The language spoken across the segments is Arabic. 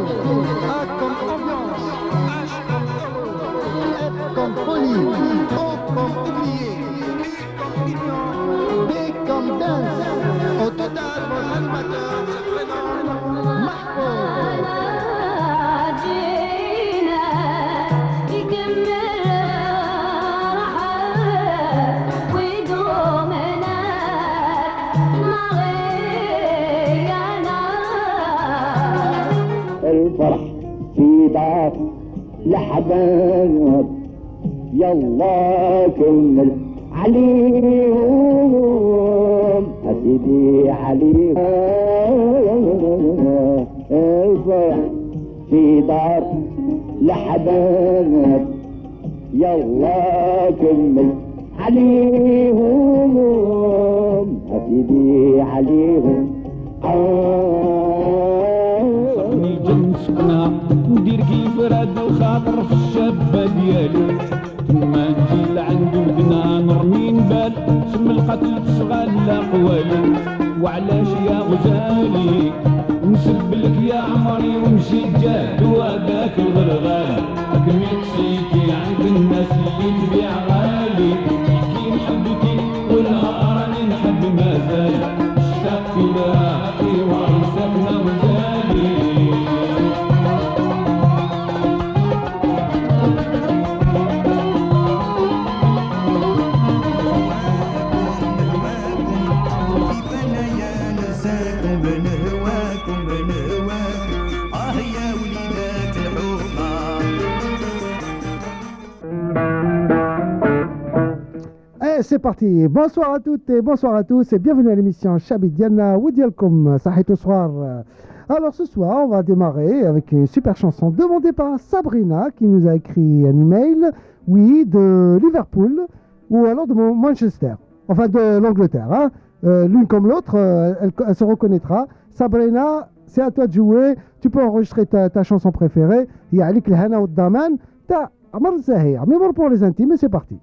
A comme ambiance, H comme heureux, F comme folie, O comme oublié, U comme union, D comme dance. Au total, vos animateurs se prénomment Mahfouz. الفرح في دار لحباب يلا كمل عليهم أسيدي عليهم الفرح في دار لحباب يلا كمل عليهم أسيدي عليهم صفني جنسنا ندير كيف راد الخاطر في الشابة ديالو تما نجي لعندو ودنا نرمي نبال سم القتل تصغى الاقوالي وعلاش يا غزالي نسب لك يا عمري ونمشي جاد وهذاك الغرغال كميكسيكي عند الناس اللي تبيع غالي كي نحبكي والنهار راني نحب مازال اشتاق في لاقي وعيساكنا وزالي C'est parti, bonsoir à toutes et bonsoir à tous et bienvenue à l'émission Chabidiana Woudialkom Sahito Soir. Alors ce soir on va démarrer avec une super chanson demandée par Sabrina qui nous a écrit un email, oui, de Liverpool ou alors de Manchester, enfin de l'Angleterre, hein. L'une comme l'autre, elle se reconnaîtra. Sabrina, c'est à toi de jouer, tu peux enregistrer ta chanson préférée, Ya'alik Lhana ou Daman, ta Amar Zahir, mais bon pour les intimes, c'est parti.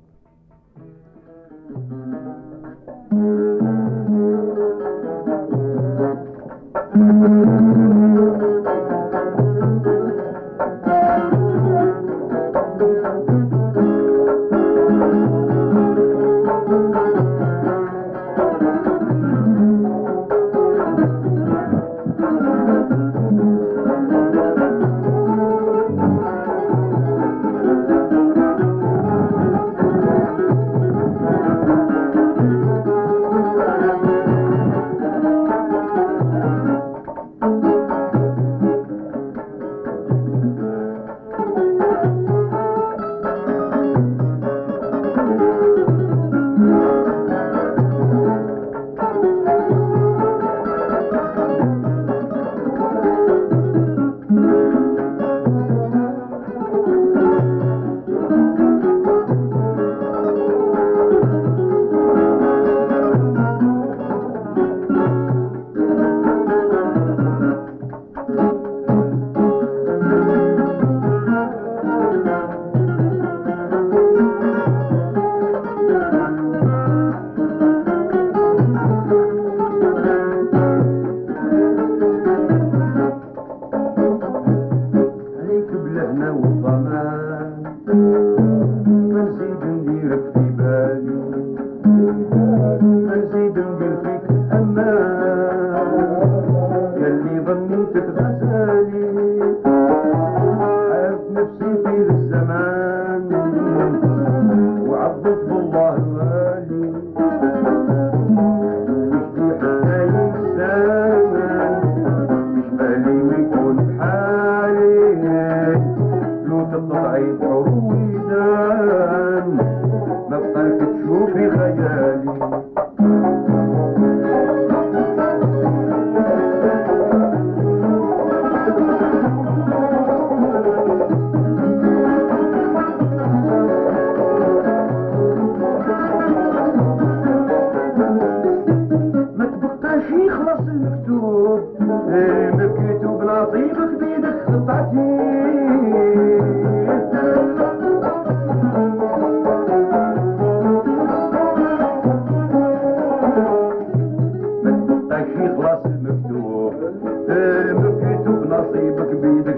بيدك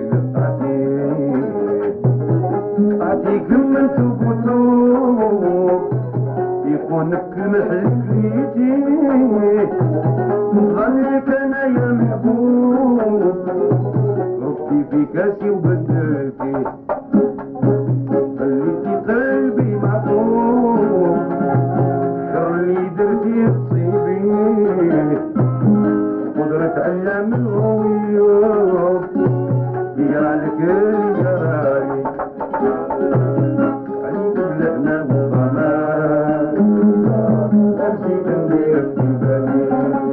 كونك المحل كليتي نظنك انا يا محبوب ربتي في كاسي وبدلتي خليتي قلبي معطوب شر اللي درتي تصيبي قدرة علام الغيوب يقرا لك اللي جرالي عليك بلعنا وضمان نزيد ندير في بالي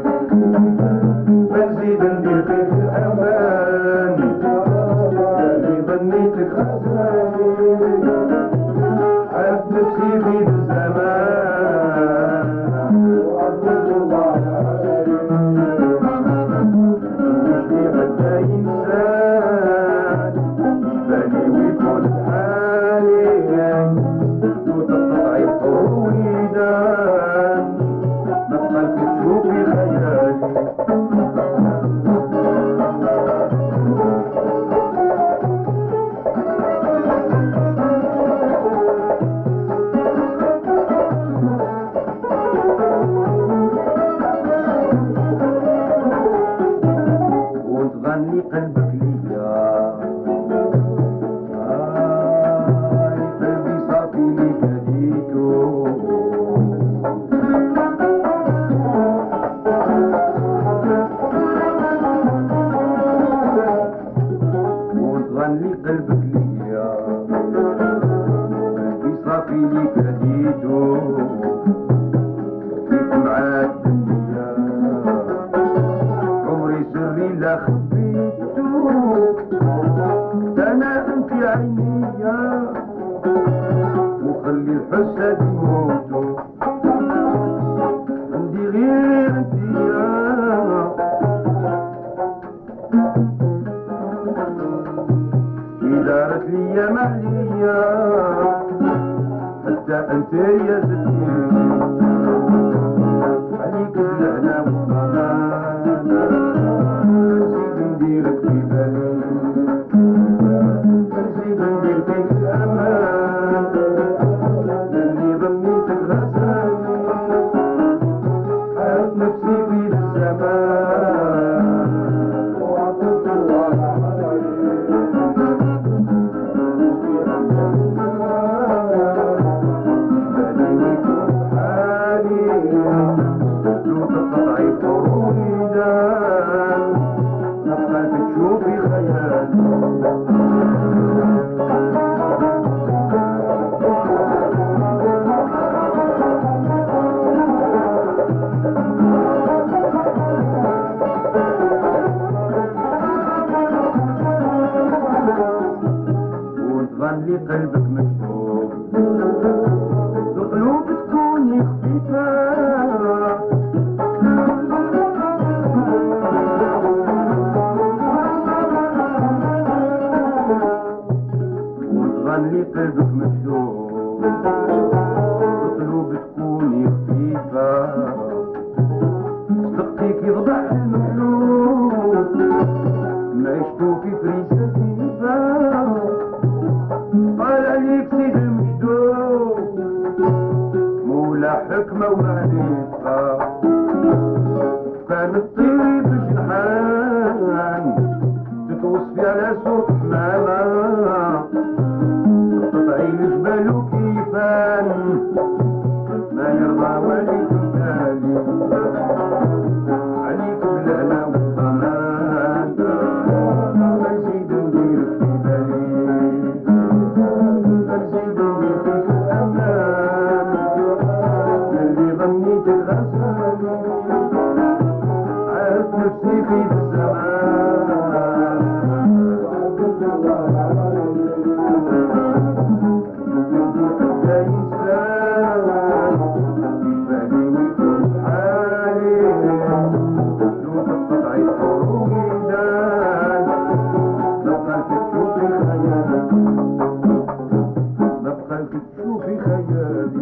نزيد ندير فيك الامان اللي ظنيتك خسراني عرفت نفسي في الزمان وعظمت الله عليك وشني حتى انسان يشبالي ويكون حالي وتقطعي الطويلان ما بقالك تشوفي خيالي وتغني قلبك ليا قلبي صافي لي كديتو وتغني قلبك ليا قلبي صافي لي كديتو فيك معاك الدنيا عمري سري لا خبيتو انا انت عينيا وخلي الحسد يموتو عندي غير انتيا كي دارت ليا معليا حتى انت يا زدني عليك اللعنة والضمان نزيد نديرك في بالي نزيد ندير فيك الأمان اللي ظنيتك غزالي حرت نفسي في الزمان وعطيت الله عليك بالي ويكون حالي لو تقطعي طرويدان نبقى تشوفي خيالي وتغني قلبك مكتوب القلوب تكوني خفيفة وتغني قلبك مكتوب القلوب تكوني خفيفة صدقتك يضبح المخلوق ما عشتو في فريسة ديفا قال عليك سيد المشدود مولا حكمة ومعرفة كانت طيري بجنحان تتوصفي على صوت حمامة تقطعي الجبال وكيفان ما يرضى والدك تالي عليك بلعنة والضمان نزيد نديرك في بالي نزيد ندير فيك الأمان اللي ظنيتك غزالي عرفت نفسي في الزمان وعبد الله عليك حتى إنسان يشبهني ويكون حالي لو تقطعي الطرويدان بقالك تشوفي خيالي بقالك تشوفي خيالي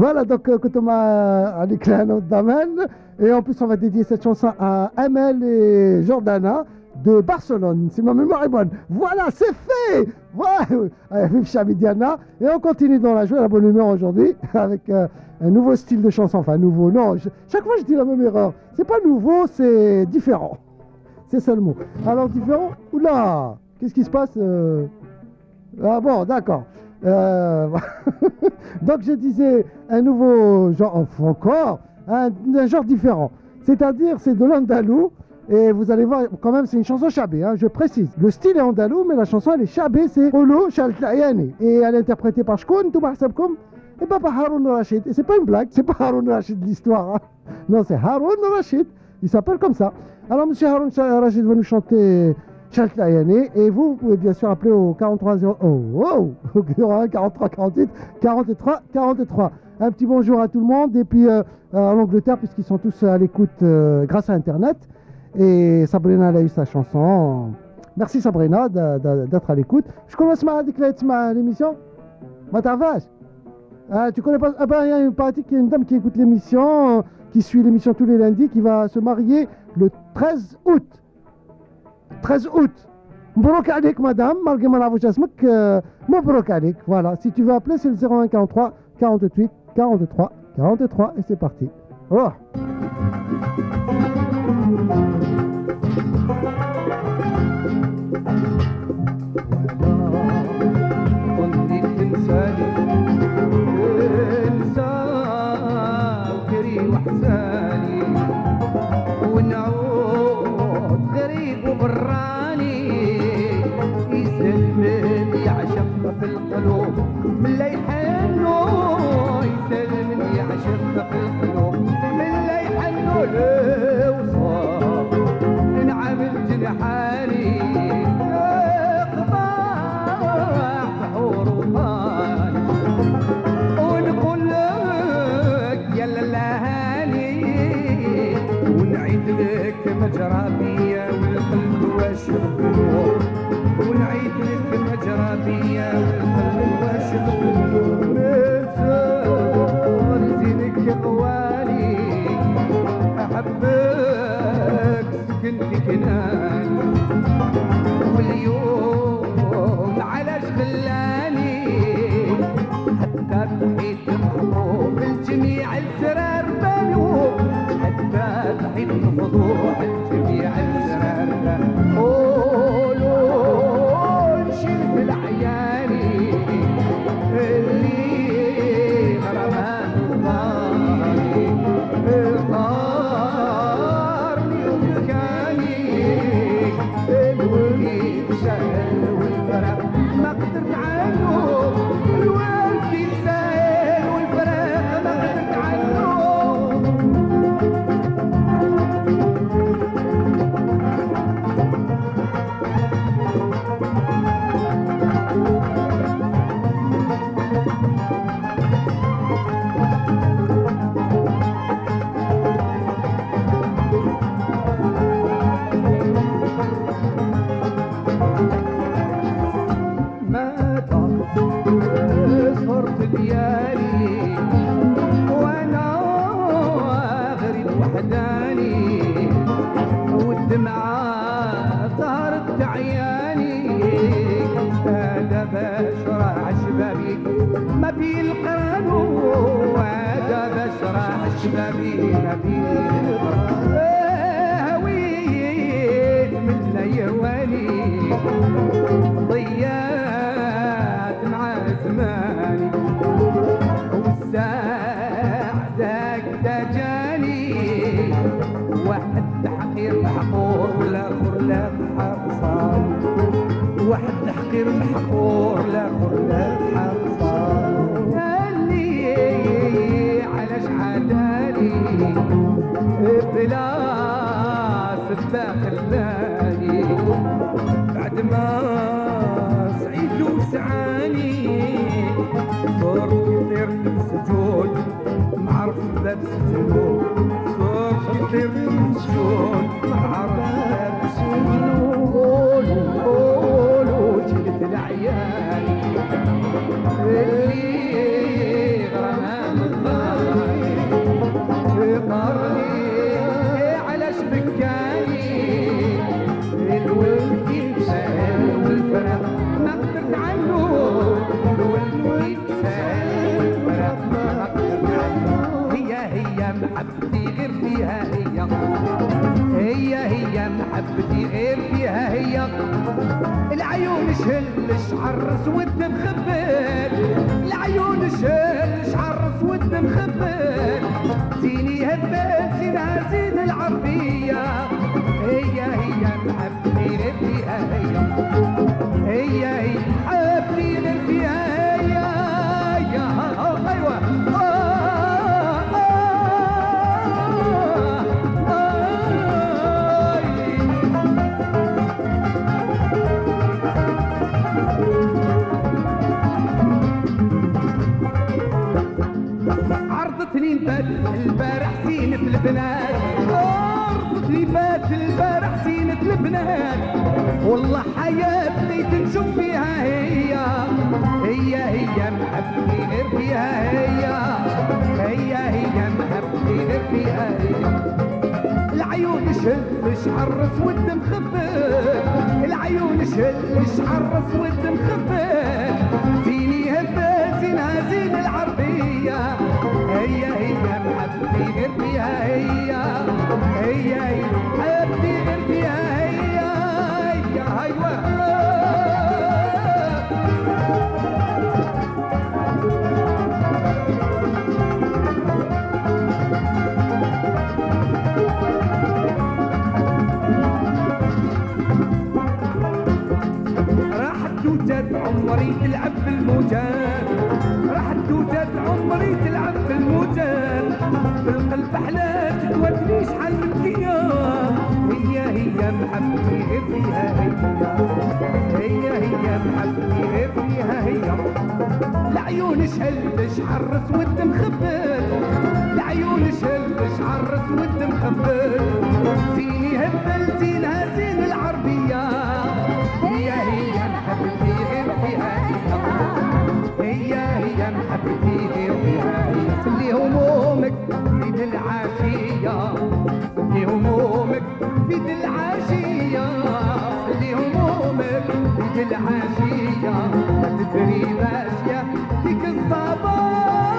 Voilà, donc كنت مع علي كلاهنا والضمان. Et en plus, on va dédier cette chanson à Amel et Jordana de Barcelone, si ma mémoire est bonne. Voilà, c'est fait. Voilà, vive Chabit Diana. Et on continue dans la joie et la bonne humeur aujourd'hui avec un nouveau style de chanson. Enfin, nouveau, non. Chaque fois, je dis la même erreur. C'est pas nouveau, c'est différent. C'est ça le mot. Alors, différent, oula, qu'est-ce qui se passe Ah bon, d'accord. Donc, je disais un nouveau genre, encore, un genre différent. C'est-à-dire, c'est de l'andalou. Et vous allez voir, quand même, c'est une chanson chabé, hein, je précise. Le style est andalou, mais la chanson, elle est chabé, c'est Olo Chaltlayani. Et elle est interprétée par Shkoun, tout Mahsabkoum, et pas par Haroun Rachid. Et c'est pas une blague, c'est pas Haroun Rachid de l'histoire. Hein. Non, c'est Haroun Rachid. Il s'appelle comme ça. Alors, monsieur Haroun Rachid va nous chanter Chaltlayani. Et vous pouvez bien sûr appeler au 43 43 48 43 43. Un petit bonjour à tout le monde. Et puis, en Angleterre, puisqu'ils sont tous à l'écoute grâce à Internet. Et Sabrina, elle a eu sa chanson. Merci Sabrina d'être à l'écoute. Je commence avec l'émission. Tu connais pas? Ah ben, il y a une partie qui est une dame qui écoute l'émission, qui suit l'émission tous les lundis, qui va se marier le 13 août. 13 août. Mbrok alik, madame, malgré ma lavouche asmak, mbrok alik. Voilà, si tu veux appeler, c'est le 01 43 48 43 43 et c'est parti. Oh. مجرابية والقلب واشق بنور ونعيد لك مجرابية والقلب واشق بنور نسال زينك قوالي أحبك سكن في كنان واليوم علاش خلاني حتى تحيد محبوب الجميع السرار بنوب حتى تحيد الفضوح الجميع السرار قولوا نشيل في العياني اللي غرمان وضاري طارني وبكاني الوقيت شهل والفرق ما قدرت عنه الوقيت سهل والفرق ما قدرت عنه ما في القرن وهذا بشرح شبابي ما في هويت من يواني ضيعت مع زماني والساعة ذاك جاني واحد حقير محقور والاخر لا حقصان واحد حقير محقور الاخر لا حقصان اللي علاش عداني بلا سباق الباني بعد ما صعيد وسعاني صرت كثير في السجود معرف باب السجود صرت كثير في السجود معرف باب السجود قولوا جبت العيال اللي غرام محبتي غير فيها هي. العيون شهل شعر اسود مخبل، العيون شهل شعر اسود مخبل، زيني هبل زينها زين العربية. هي محبتي غير فيها هي محبتي غير فيها هي. ايوه عرضتني نبات البارح زينة البنات، عرضتني نبات البارح زينة البنات، والله حياتي تنشوف فيها هي محبتي غير فيها هي محبتي غير فيها هي. العيون شهل شعر اسود مخبل، العيون شهل شعر اسود مخبل، زيني هبل زينها زين العربية. هي محبتي غير فيها هي محبتي غير فيها هي. ايوه عمري تلعب في الموجات، راح توجد عمري تلعب في الموجات، في القلب حلات تودني شحال من ايام. هي محبتي غير فيها هي محبتي غير فيها هي. العيون شهل شعر اسود مخبل، العيون شهل شعر اسود مخبل، زيني هبل زينها زين العربية. هي محبتي غير فيها هي محبتي غير فيها هي. خلي همومك بيد العافية، خلي همومك بيد العافية، خلي همومك بيد العافية، ما تدري ماشية فيك الصباح.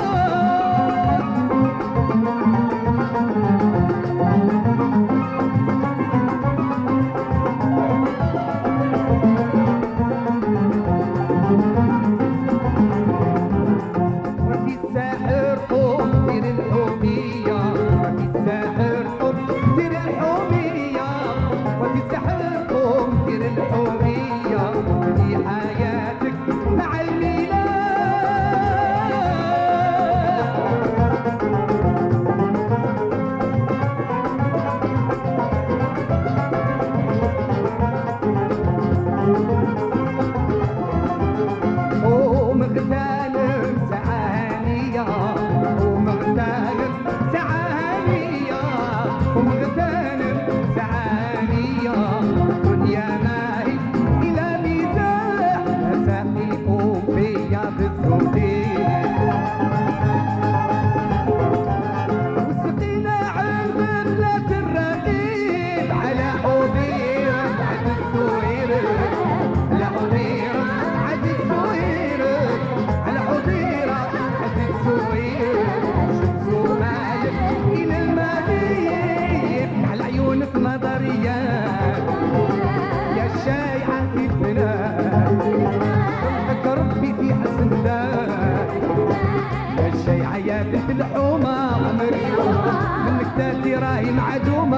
راهي معدومة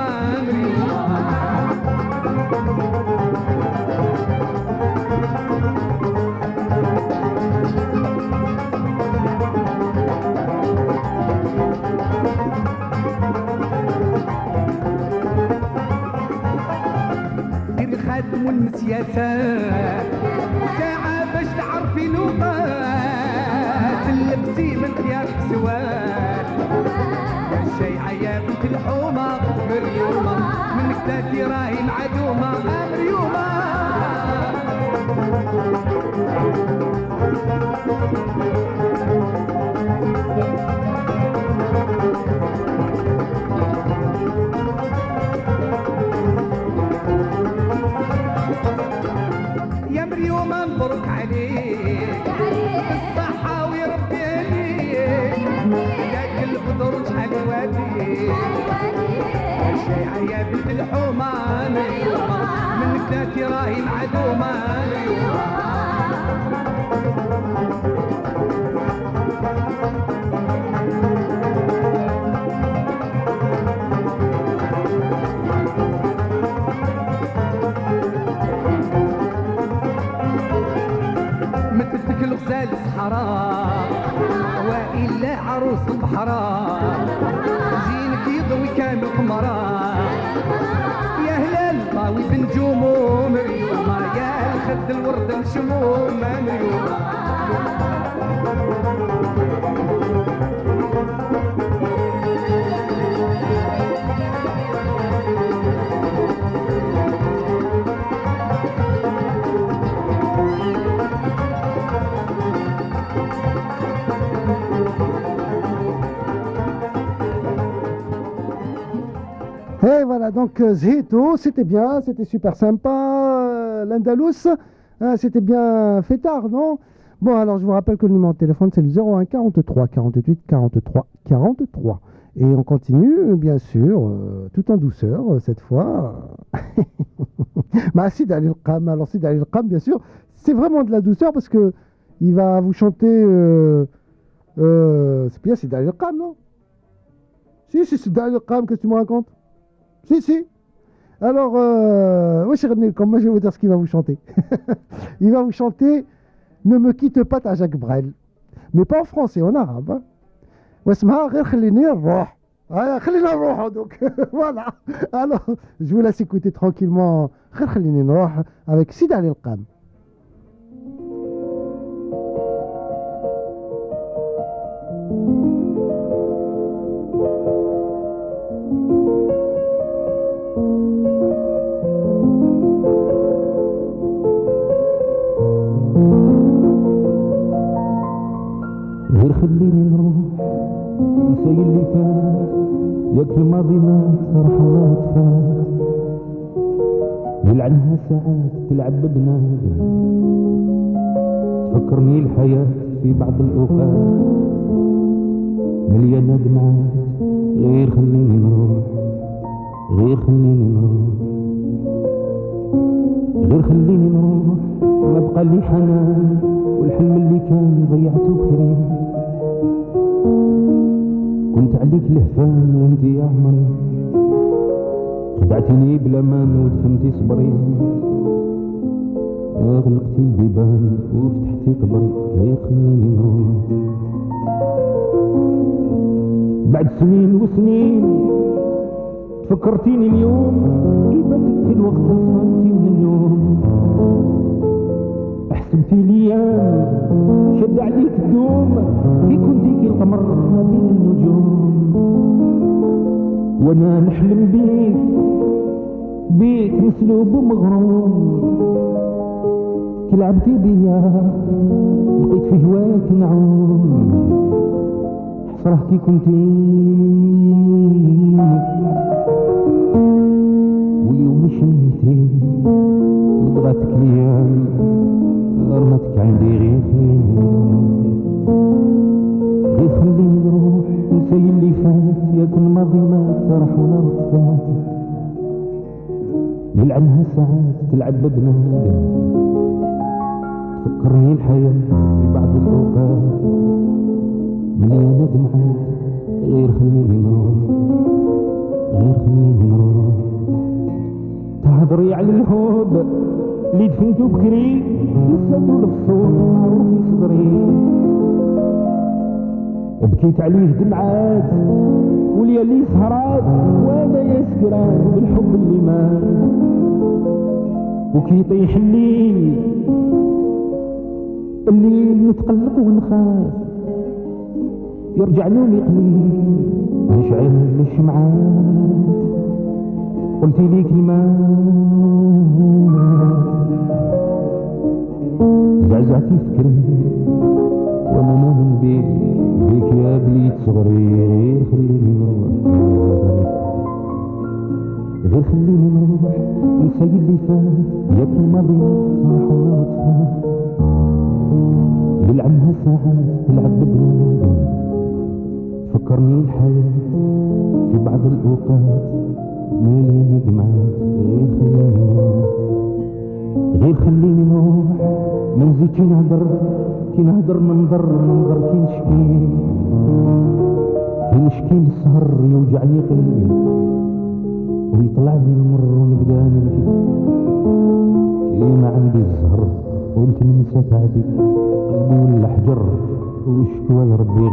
دير الخادم والمسياسات ساعة باش تعرفي لغات اللبسي من خيارك سواد. شي عيابك الحومة مريومة من كتاتي راهي معدومة مريومة. يا مريومة مبروك عليك بالصحة ويربي عليك، ياك البدر شحال وادي شايعة يا بنت الحومة مريومة منك ذاتي راهي معدومة مريومة. مثلتك الغزال الصحراء وإلا عروس البحراء جينك يضوي كامل قمراء يا هلال طاوي بنجومو مريومة يا الخد الورد مشموم مريومة. Et voilà, donc Zhito, c'était bien, c'était super sympa. L'Andalous, c'était bien fêtard, non? Bon, alors je vous rappelle que le numéro de téléphone, c'est le 01 43 48 43 43. Et on continue, bien sûr, tout en douceur, cette fois. Bah, Sid Ali Al-Qam, alors Sid Ali Al-Qam, bien sûr, c'est vraiment de la douceur parce que il va vous chanter. C'est bien Sid Ali Al-Qam, non? Si, c'est Sid Ali Al-Qam, qu'est-ce que tu me racontes? Si. Alors, moi je vais vous dire ce qu'il va vous chanter. Il va vous chanter Ne me quitte pas ta Jacques Brel. Mais pas en français, en arabe. Hein. واسمها غير خليني نروح. خلينا نروح donc voilà. Alors, je vous laisse écouter tranquillement غير خليني نروح avec Sid Ali Al-Qam. غير خليني نروح نسي اللي فات ياك الماضي مات راح ولا طفات يلعنها ساعات تلعب ببنادم تفكرني الحياة في بعض الأوقات مليانة دمعات غير خليني نروح غير خليني نروح غير خليني نروح ما بقى لي حنان والحلم اللي كان ضيعته بكري كنت عليك لهفان وانت يا عمري خدعتني بلا مان ودفنتي صبري غلقتي البيبان وفتحتي قبري غير خليني نروح بعد سنين وسنين فكرتيني اليوم كيف بدك الوقت فهمتي من النوم حسبتي الايام شد عليك الدوم كي كنتي القمر ما بين النجوم وانا نحلم بيك مسلوب ومغروم كي لعبتي بيا بقيت في هواك نعوم حسره كي كنتي واليوم شمتي مضغتك ليام رمتك عندي غير خليني نروح نسي اللي فات ياك الماضي مات راح ولا طفات يلعنها ساعات تلعب ببنادم تفكرني الحياة في بعض الأوقات مليانة دمعات غير خليني نروح غير خليني نروح تهضري على الهوب اللي دفنتو بكري نسدو الفصول معروف في صدري بكيت عليه دمعات وليالي سهرات وانا يا سكران بالحب اللي مات وكي يطيح الليل نتقلق ونخاف يرجع نومي قليل نشعل الشمعات قلتي لي كلمات زعزعتي فكري وانا مؤمن بيك يا بليت صغري غير خليني نروح غير خليني نروح نسي اللي فات ياك الماضي راح ولا طفات يلعنها ساعات تلعب ببنادم فكرني الحياة في بعض الأوقات مالي ندمات غير خليني نروح ما نزيد كي نهدر ننظر كي نشكي السهر يوجعني قلبي ويطلعني المر ونبدا نبكي كي ما عندي الزهر قلت ننسى تعبي قلبي ولا حجر وشكوى لربي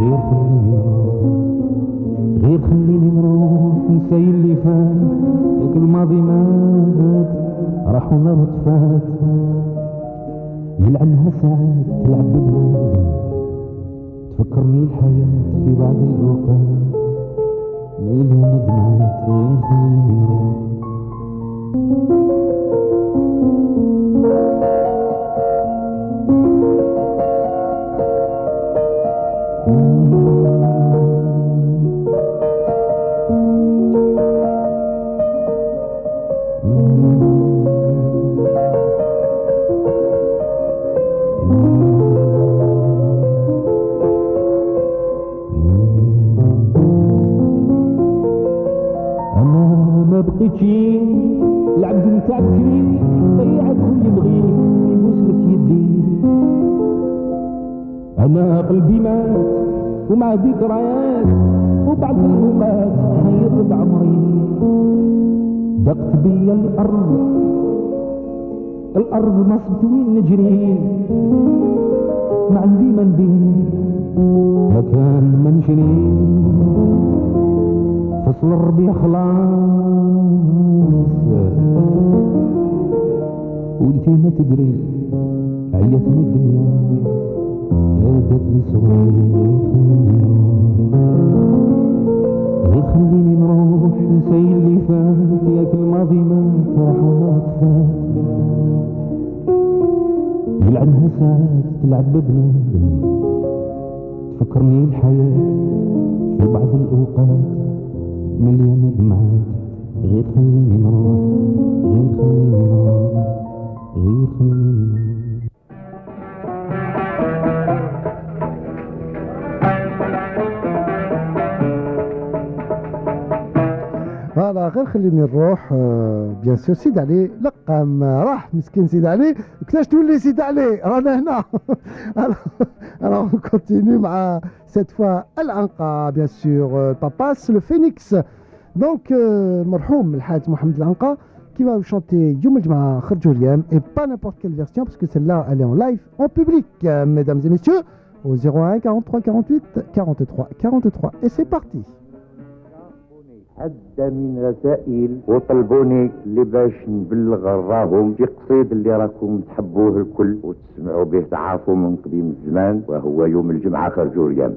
غير خليني نروح نساي اللي فات ياك الماضي مات راح ونار طفات يلعنها ساعات تلعب ببنادم تفكرني الحياة في بعض الأوقات ميلي ندمات غير خليني نروح بقيتي العبد نتاع بكري ضيعك ويبغي يبوسلك يدي انا قلبي مات ومع ذكريات وبعد الاوقات حير بعمري دقت بيا الارض نصبت وين نجري ما عندي ما ندير مكان ما نجري فصل الربيع خلاص وانتي ما تدري عيتني الدنيا هدت لي صغيري غير خليني نروح نسي اللي فات ياك الماضي مات راح ولا طفات يلعنها ساعات تلعب ببنادم تفكرني الحياة في بعض الأوقات مليانة دمعات غير خليني نروح غير خليني نروح غير خليني نروح فوالا غير خليني نروح بيان سور سيد علي لقام راح مسكين سيد علي كيفاش تولي سيد علي رانا هنا alors on continue مع cette fois العنقا bien sûr Papas le Phénix donc المرحوم الحاج محمد العنقا qui va vous chanter يوم الجمعة خرجوا اليوم et pas n'importe quelle version parce que celle-là elle est en live en public mesdames et messieurs au 01 43 48 43 43 et c'est parti. عدة من رسائل وطلبوني اللي باش نبلغ راهم في قصيد اللي راكم تحبوه الكل وتسمعوا به تعرفوا من قديم الزمان وهو يوم الجمعة خرجوا ريام.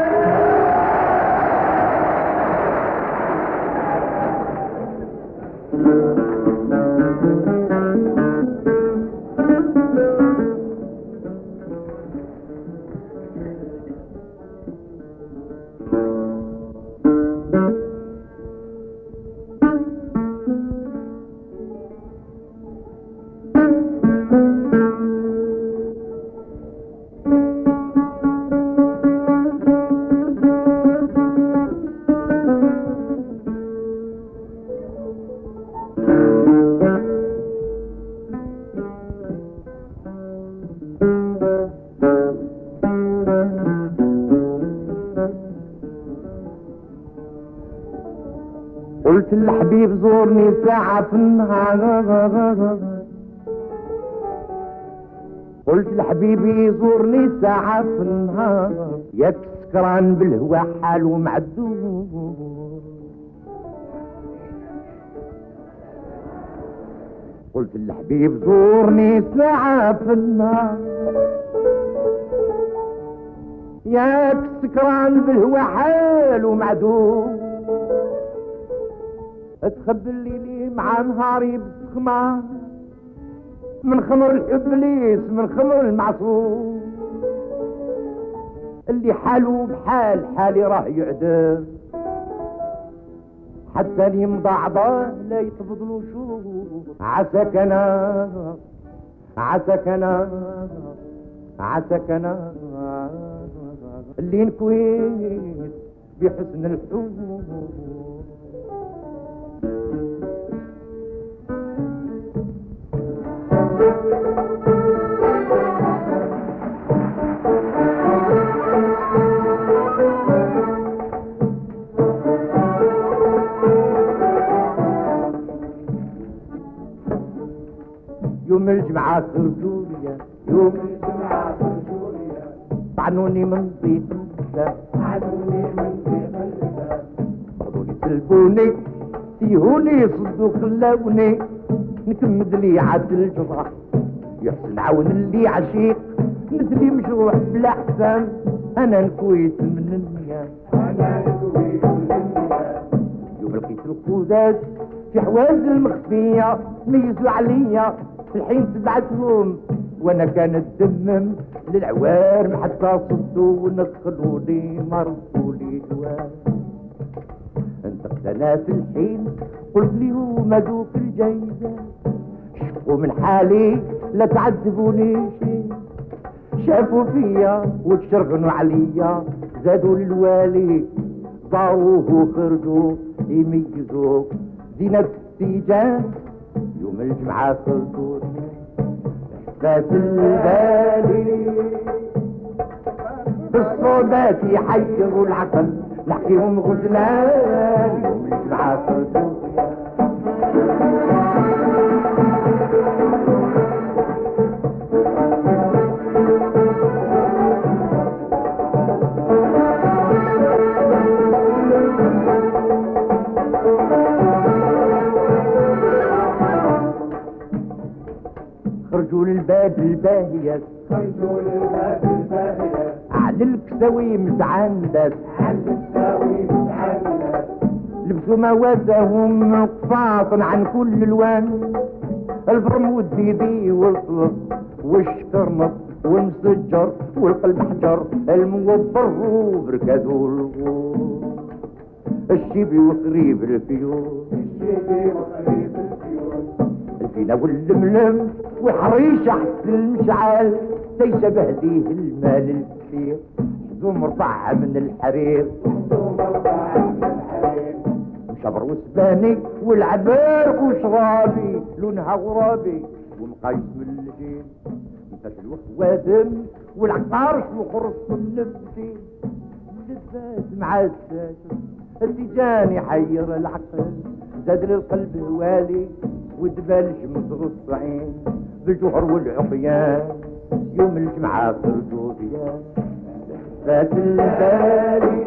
قلت الحبيب زورني ساعة في النهار قلت الحبيب يزورني ساعة في النهار ياك سكران بالهوى حاله معدود قلت الحبيب زورني ساعة في النهار ياك سكران بالهوى حاله معدود تخبي الليلي مع نهاري بالسخمة من خمر الحب ليس من خمر المعصوم اللي حالو بحال حالي راه يعدل حتى اللي مضعضه لا يتفضلوا شوف عساك انا عساك انا عساك انا اللي نكويت بحسن الحب يوم الجمعة خرجوليا يوم الجمعة خرجوليا طعنوني من ضيق الباب طعنوني من ضيق الباب خذوني سلبوني سيهوني صدوا خلاوني نكمد لي عاد الجراح يحسن عون اللي عشيق مثلي مجروح بلا حسام انا نكويت من النيام انا نكويت من النيام يوم لقيت القودات في حواز المخفية ميزوا عليا في الحين تبعتهم وانا كان الدمم للعوارم حتى صدوا ونقلوا لي مرضوا لي جوار انتقد انا في الحين قلت لهم هذوك الجايزة شفوا من حالي لا تعذبوني شيء شافوا فيا وتشرغنوا عليا زادوا للوالي ضاروه وخرجوا يميزوه زينة التيجان يوم الجمعة خرجوا احساس البالي بالصوبات يحيروا العقل نحكيهم غزلان يوم الجمعة خرجوا خرجوا للباب الباهية خرجوا للباب الباهية على الكساوي متعندس على الكساوي متعندس لبسوا مواساهم قفاطا عن كل الوان البرمود ديدي والصلص والشكرنط والمسجر والقلب حجر الموبر وبركادو الغور الشيبي وقريب الفيول الشيبي وقريب الفيول الفينا واللملم وحريش حس المشعل تيشبه ليه المال الكثير حزو مرضع من الحرير حزو مرضع من الحرير مشبر وسباني والعبارك وشرابي لونها غرابي ومقايس من الجيل منتشل وخوادم والعقارش وخرص النبتين لباس مع الساسر التيجان يحير العقل زاد للقلب هوالي ودبال شمس الصعين بالجوهر والعقيان يوم الجمعة خرجوا ديان فات البالي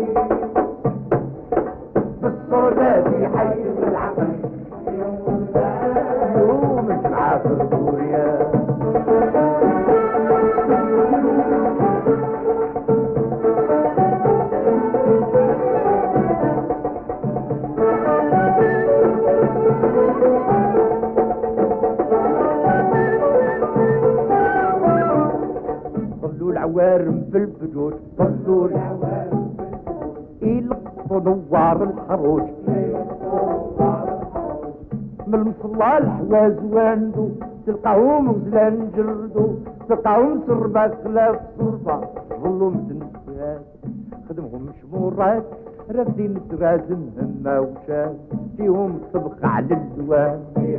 بالصوبات يحير العقل يوم الجمعة خرجوا ديان العوارم في الفجوج طلوا العوارم يلقطوا نوار الحروج من المصلى الحواز واندو تلقاهم غزلان جردو تلقاهم سربة خلاف صربة ظلوا متنسات خدمهم شمورات رافدين ترازم هما وشات فيهم الطبق على اللوان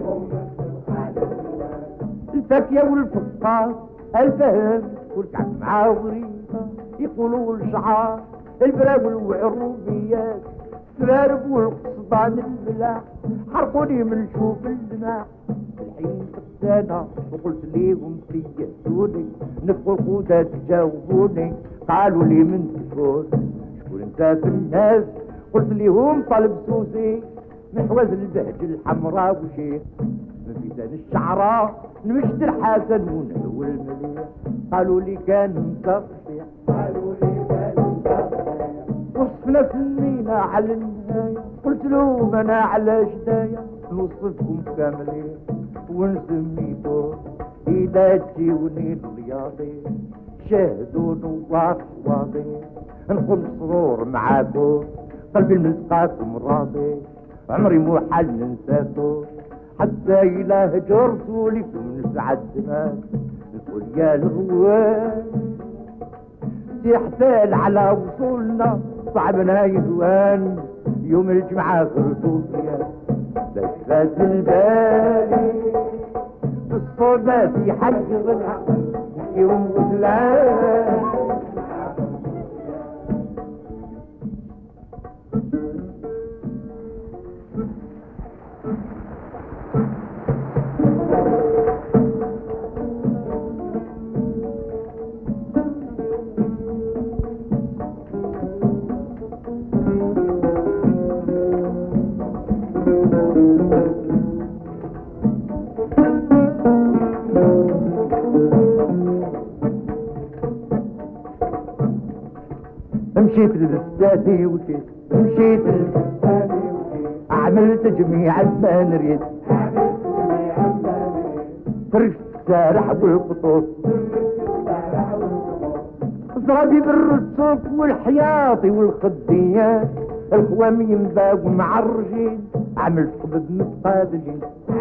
الفاكية والفقاس الفهم والكعب مع وريقة يقولوا الشعار البراول والعروبيات السرارب والقصدان البلاح حرقوني من شوف الجماع الحين قدانا وقلت ليهم سيئتوني نفقوا القودة تجاوبوني قالوا لي من تكون شكون انت في الناس قلت ليهم طلب سوسي محوز البهج الحمراء وشيخ من فيزان الشعراء نمشت الحسن ونهو المليح قالوا لي كان مصفح قالوا لي كان مصفح وصفنا في المينا على النهاية قلت لهم انا على جداية نوصفكم كاملين ونسميكم إذا تجيوني الرياضي شاهدوا نوار واضي نقوم سرور معاكم قلبي نلقاكم راضي عمري مو حل ننساكم حتى إلى هجرتوا لكم نسعد دماغ نقول يا الغوان تحتال على وصولنا صعبنا يهوان يوم الجمعة خرجوا فيها بس فات البالي بالصدى حجر العقل يوم غزلان. مشيت لبستاتي وشيت مشيت لبستاتي وشيت عملت جميع ما نريد فرشت السارح والقطوط زرادي بالرسوك والحياطي والخديات الخوامي ينباق مع الرجيل عملت قبض متقابلين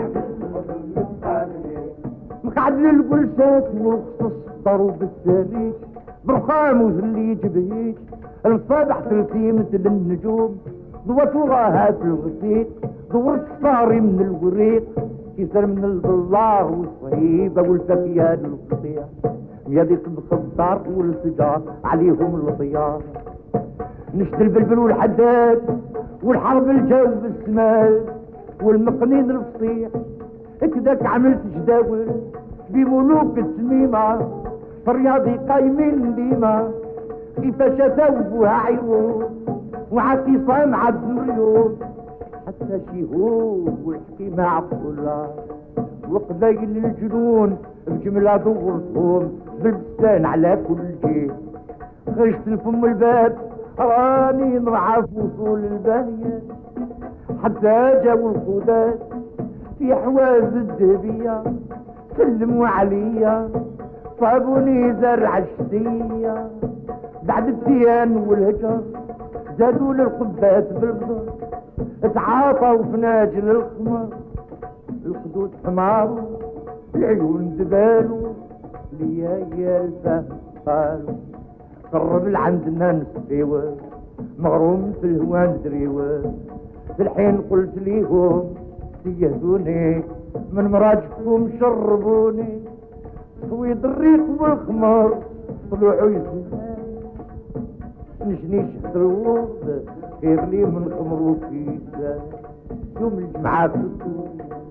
مقعد للقلسات والقصص ضرب السريج برخام وزلي جبهيج الصبح ترتي مثل النجوم ضوت وراها في الغسيل دورت صاري من الوريق كسر من البلار والصهيبة والفكيان والقطيع يدي طبخ الدار والسجار عليهم الطيار نشد البلبل والحداد والحرب الجو بالسماء والمقنين الفصيح اكداك عملت جداول بملوك التميمة فرياضي قايمين ديما كيفاش ثوبها عيون وعكيصام عبد مريون حتى شيهود والحكيمة عقولها وقبايل الجنون بجملة دورتهم بالبستان على كل جهة خرجت لفم الباب راني نرعى في وصول الباهية حتى جاو الخدات في حواز الذهبية سلموا عليا صابوني زرع الشتية بعد التيان والهجر زادوا للقبات بالبضر تعاطوا في ناجل الخمر الخدود حمارو العيون دبالو ليا يا الفهم قالوا قرب لعندنا نسقيوه مغروم في الهوان دريوه في الحين قلت ليهم سيهدوني من مراجعكم شربوني سويد الريق والخمر طلوعوا يسمع نجني شهد الورد خير لي من خمر وكيسة يوم الجمعة كتو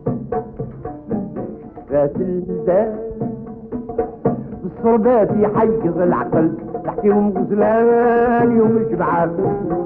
فات البال بالصربات يحيز العقل تحكيهم غزلان يوم الجمعة كتو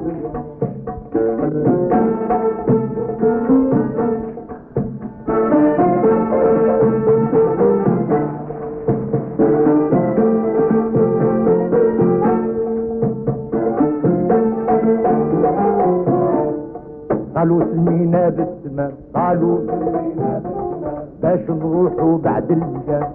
قالوا سمينا بالسما قالوا سمينا بالسما باش نروحوا بعد الجام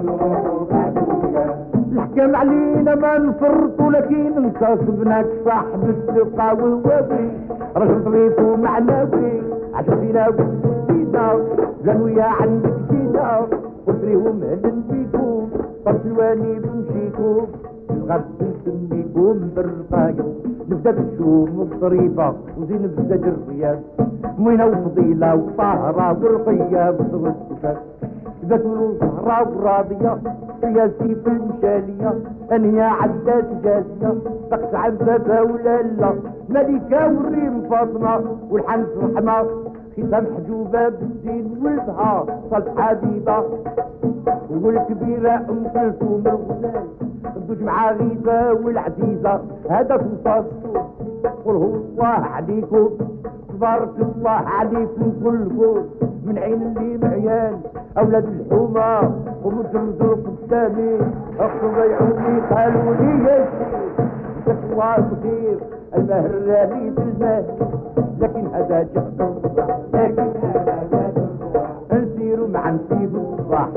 الحكام علينا ما نفرطوا لكن انتصبناك صاحب الثقة والوفي رجل ظريف ومعنوي عجبتينا وكسينا زانويا عندك جينا قلت ليهم اهلا بيكم طرت الواني بمشيكم الغرب نسميكم بالرقايق نبدا بالشوم والظريفه وزين بزاج الرياض موينه وفضيله وطاهره والرقيه بصر الكفاف ذات الزهراء والراضيه سياسي في المشاليه انهيا عدات جازيه طقس عبابه ولاله ملكه والريم فاطمه والحنس رحمه ختام حجوبه بالزين والبها صالح حبيبه والكبيره ام كلثوم الغزال الزوج مع غيثة والعزيزة هذا في الفصل قل هو الله عليكم تبارك الله عليكم كلكم من عين اللي معيان أولاد الحومة ومجرد القدامي أخذوا ضيعوني قالوا لي يا شيخ الله كثير المهر راني المهر لكن هذا جهد الصباح لكن هذا نسيروا مع نسيب الصباح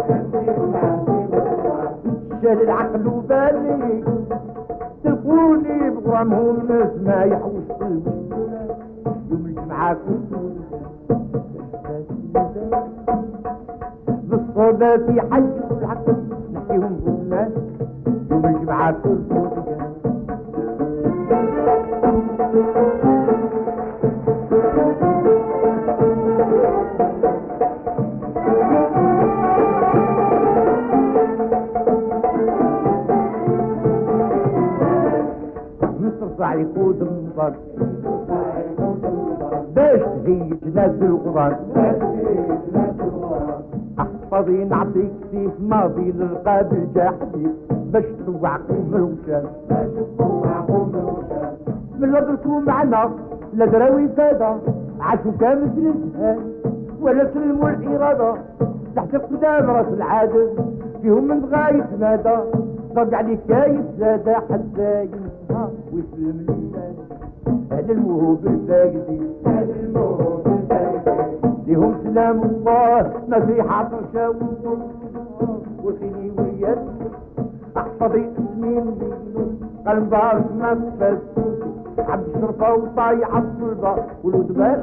شال العقل وبالي تلقوني بغرامهم ناس ما يحوش الوشولة يوم الجمعة كنتو بالصدى في حي العقل نحكيهم بالناس يوم الجمعة كنتو صعيقود النظر باش تهيج ناس الغبار احفظي نعطيك سيف ماضي للقاب الجاحدي باش توعقوا مروشان من لا دركوا معنا لا دراوي فادا عاشوا كامل الجهاد ولا سلموا الإرادة تحت قدام راس العادل فيهم من غاية مدى ضرب عليك كايد زادة حتى ينسى ويسلم للناس هذا الموهوب الفاقدي ليهم سلام الله ما في حاطر شاوي وخيني وياك احفظي اسمين قلب بارك ما تفاز عبد الشرفة وطايح الصلبة ولود بال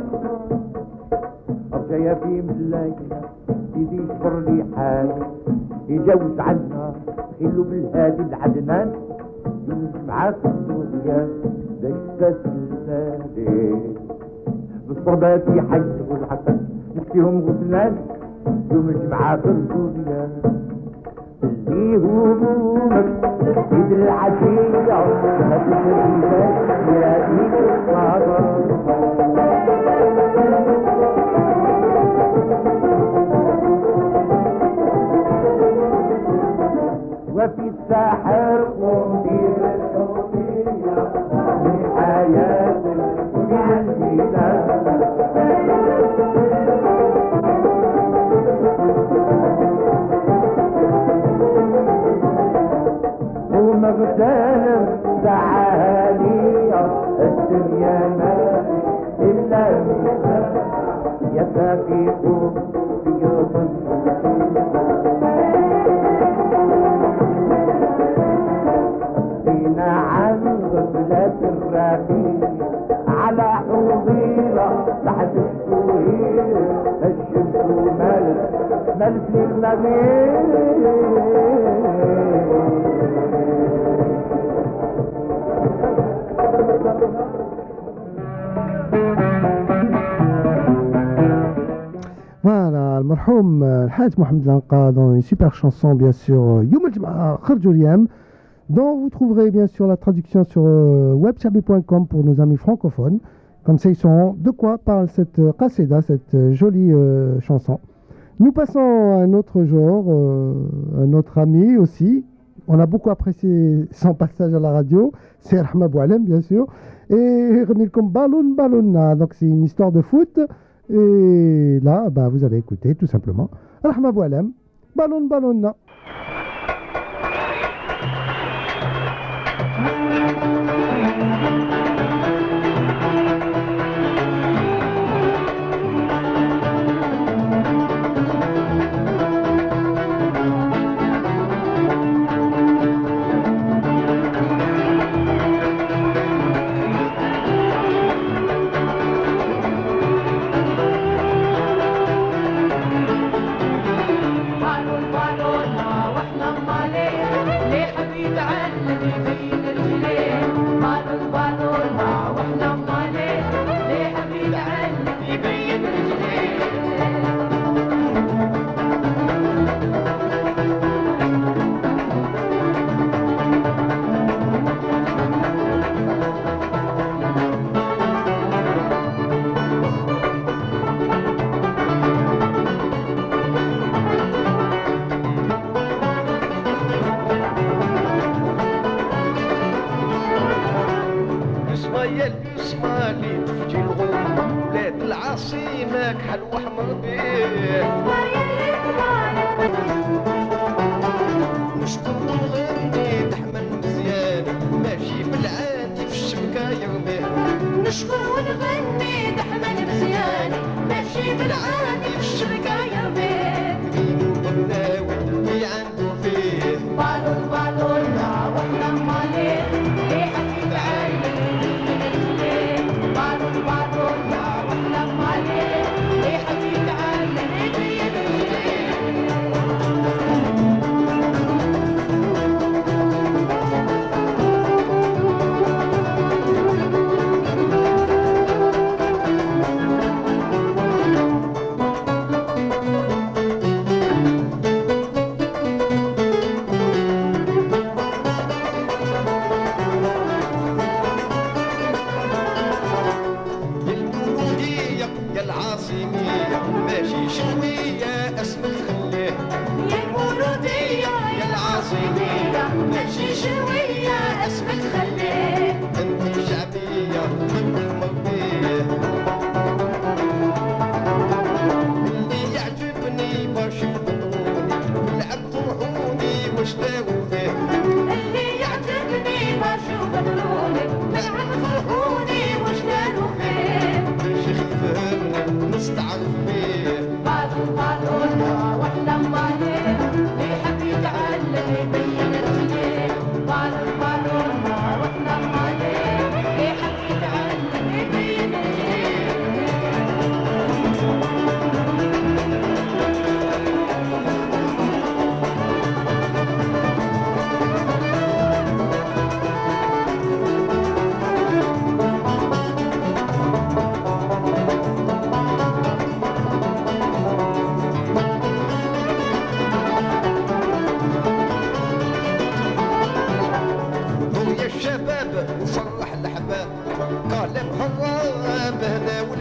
رجايا في ملاكنا سيدي يصبر لي حال يجوز عنا خلو بالهادي العدنان يمشي معاك الدنيا باش تسلمالي بالصربات يحيوا الحسن نحكيهم غسلان يمشي معاك الدنيا اللي همومك سيد العشية ما تشريبك يا ديك الصبر وفي الساحر ومدير الحوثية من حياة مع البلاد ومغتنم تعالية الدنيا ما إلا مثال يتفيق في يوم عن غفلة الرقيق على حضيرة تحت السهير الشمس ملف للمغير Voilà, المرحوم الحاج محمد العنقا dans une super chanson bien sûr يوم الجمعة خرجوا اليوم dont vous trouverez bien sûr la traduction sur webchabi.com pour nos amis francophones. Comme ça, ils sauront de quoi parle cette qasida, cette jolie chanson. Nous passons à un autre genre, un autre ami aussi. On a beaucoup apprécié son passage à la radio. C'est Rahma Boualem, bien sûr. Et comme Baloun Balouna. Donc, c'est une histoire de foot. Et là, bah, vous allez écouter tout simplement Rahma Boualem, Baloun Balouna.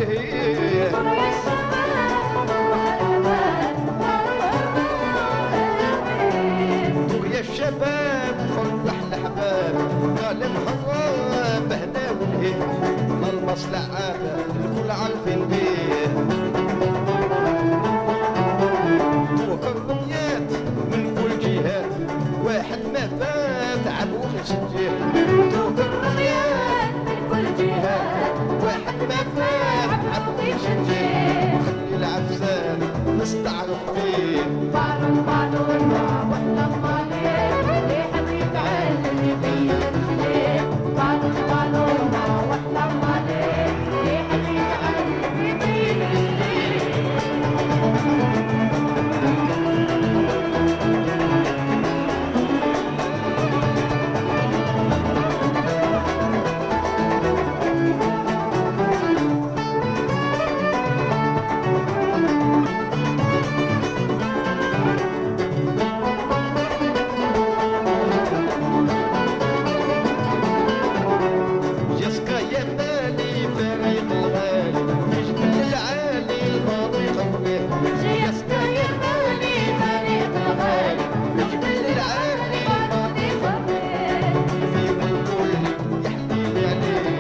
يا الشباب فرح الحباب قال محرم هنا والهي ما المصلحة الكل عارفين بيه وكرميات من كل جهات واحد ما فات عبو مسجيه وكرميات من كل جهات واحد ما فات عبو مسجيه خلي العفسان نستعرف فيه بالون بالون ولا مالي ليه حبيب علمي في رجلي بالون بالون ولا مالي ليه حبيب علمي في رجلي يسقى يا مالي فريق الغالي يجبل العالي الماضي قبله يسقى يا مالي فريق الغالي يجبل العالي الماضي قبله في الكل يحكي عليه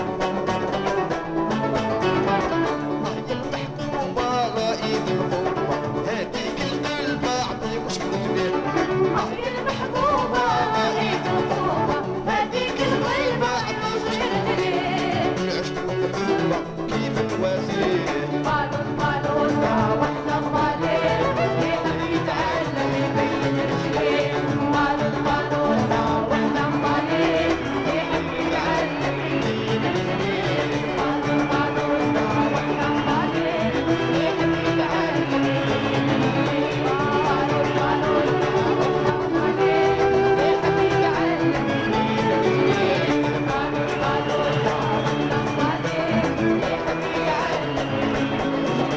هي المحبوبة رائد القوة هذيك القلب أعطي وشكرت به هي المحبوبة رائد القوة هذيك القلب أعطي وشكرت به العشق والحب كيف نوازيه بالون بالون ولا مالي ليه حبيب علمي في رجلي بالون بالون ولا مالي ليه حبيب علمي في رجلي بالون بالون ولا مالي ليه حبيب علمي في رجلي بالون بالون ولا مالي ليه حبيب علمي في رجلي بالون بالون ولا مالي ليه حبيب علمي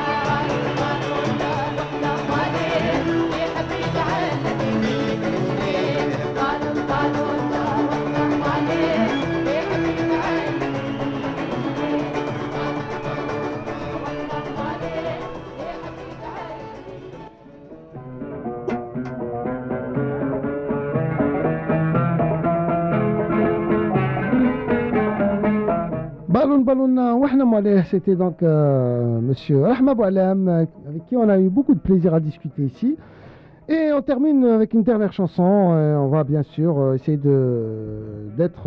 Balloon Balloon, Wahna Maleh, c'était donc monsieur Rahma Boualam, avec qui on a eu beaucoup de plaisir à discuter ici. Et on termine avec une dernière chanson. On va bien sûr essayer d'être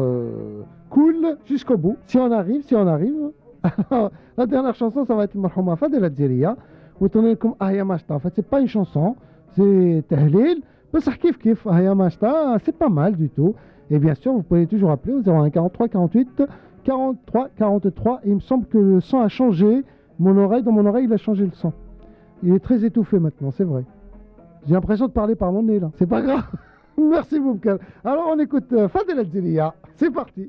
cool jusqu'au bout. Si on arrive, si on arrive. Alors, la dernière chanson, ça va être Marhouma Fadel Adjeria. Vous tournez comme Ahya Mashta. En fait, c'est pas une chanson, c'est Tahlil. Mais ça kif kif, Ahya Mashta, c'est pas mal du tout. Et bien sûr, vous pouvez toujours appeler au 01 43 48 43 43. Et il me semble que le son a changé. Dans mon oreille, il a changé le son. Il est très étouffé maintenant, c'est vrai. J'ai l'impression de parler par mon nez là. C'est pas grave. Merci Boubkal. Alors on écoute Fadel Adjeria. C'est parti.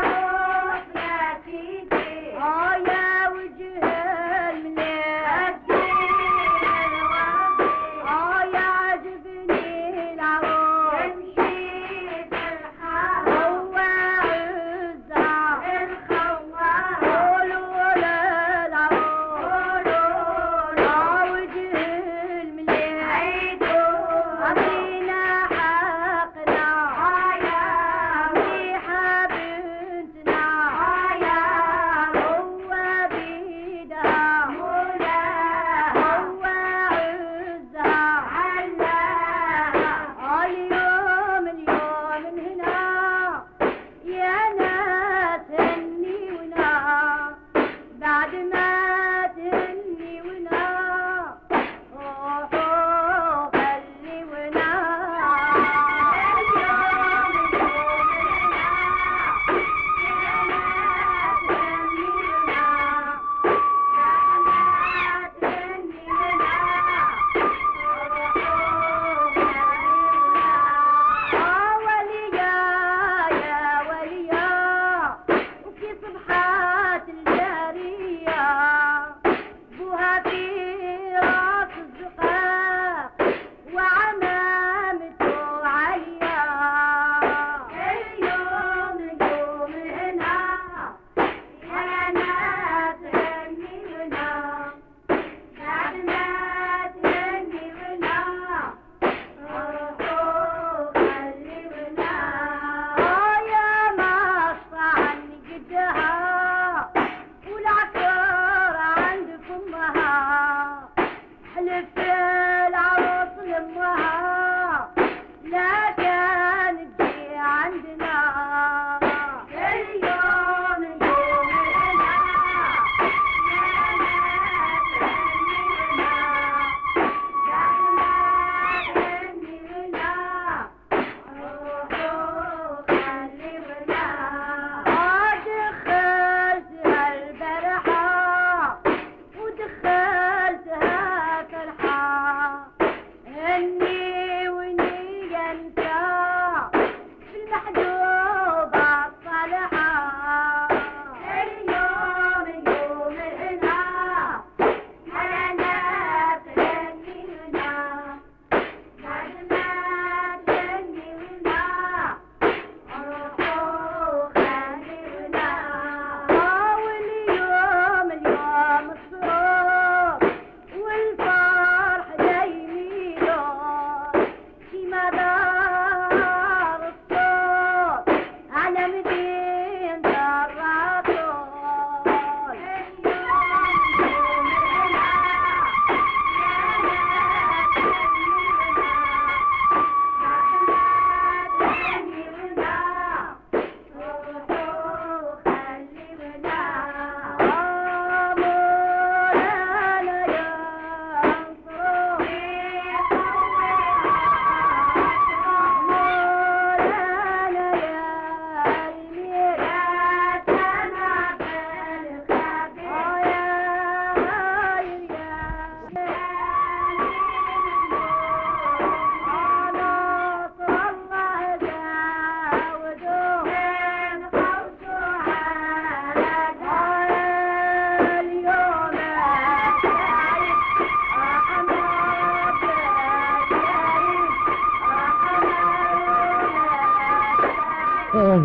يا وجه المنير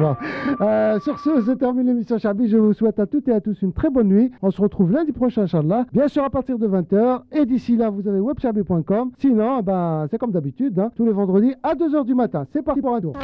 Bon. Sur ce, se termine l'émission Chabi. Je vous souhaite à toutes et à tous une très bonne nuit. On se retrouve lundi prochain, Inch'Allah. Bien sûr, à partir de 20h. Et d'ici là, vous avez webchabi.com. Sinon, c'est comme d'habitude, hein, tous les vendredis à 2h du matin. C'est parti pour un tour.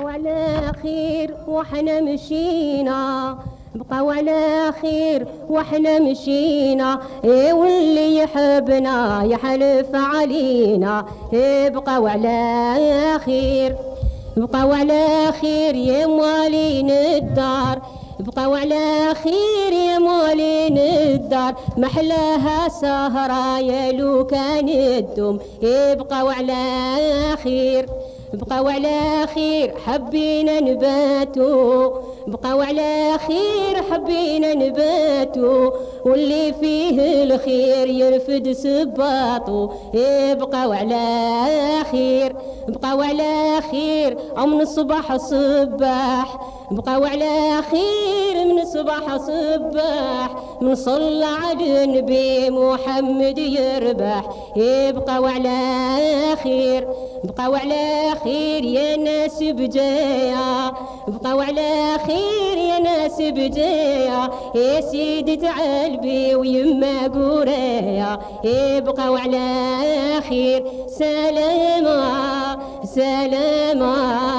بقى على خير واحنا مشينا واللي يحبنا يحلف علينا بقى على خير بقى على خير يا موالين الدار بقى على خير يا موالين الدار محلاها سهرة يا لو كان الدم بقى على خير بقاو على خير حبينا نباتو بقاو على خير حبينا نباتو واللي فيه الخير يرفد سباطو بقاو على خير بقاو على خير من الصباح صباح بقاو على خير من الصباح صباح من صلى على النبي محمد يربح بقاو على خير بقاو على خير يا ناس بجايا بقاو على خير يا ناس بجايا يا سيدي تعالبي ويما قرايا بقاو على خير سلامة سلامة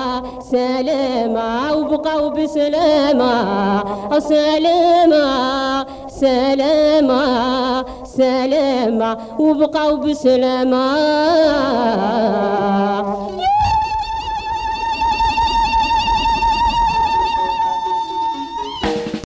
سلامة وبقاو بسلامة سلامة سلامة سلامة وبقاو بسلامة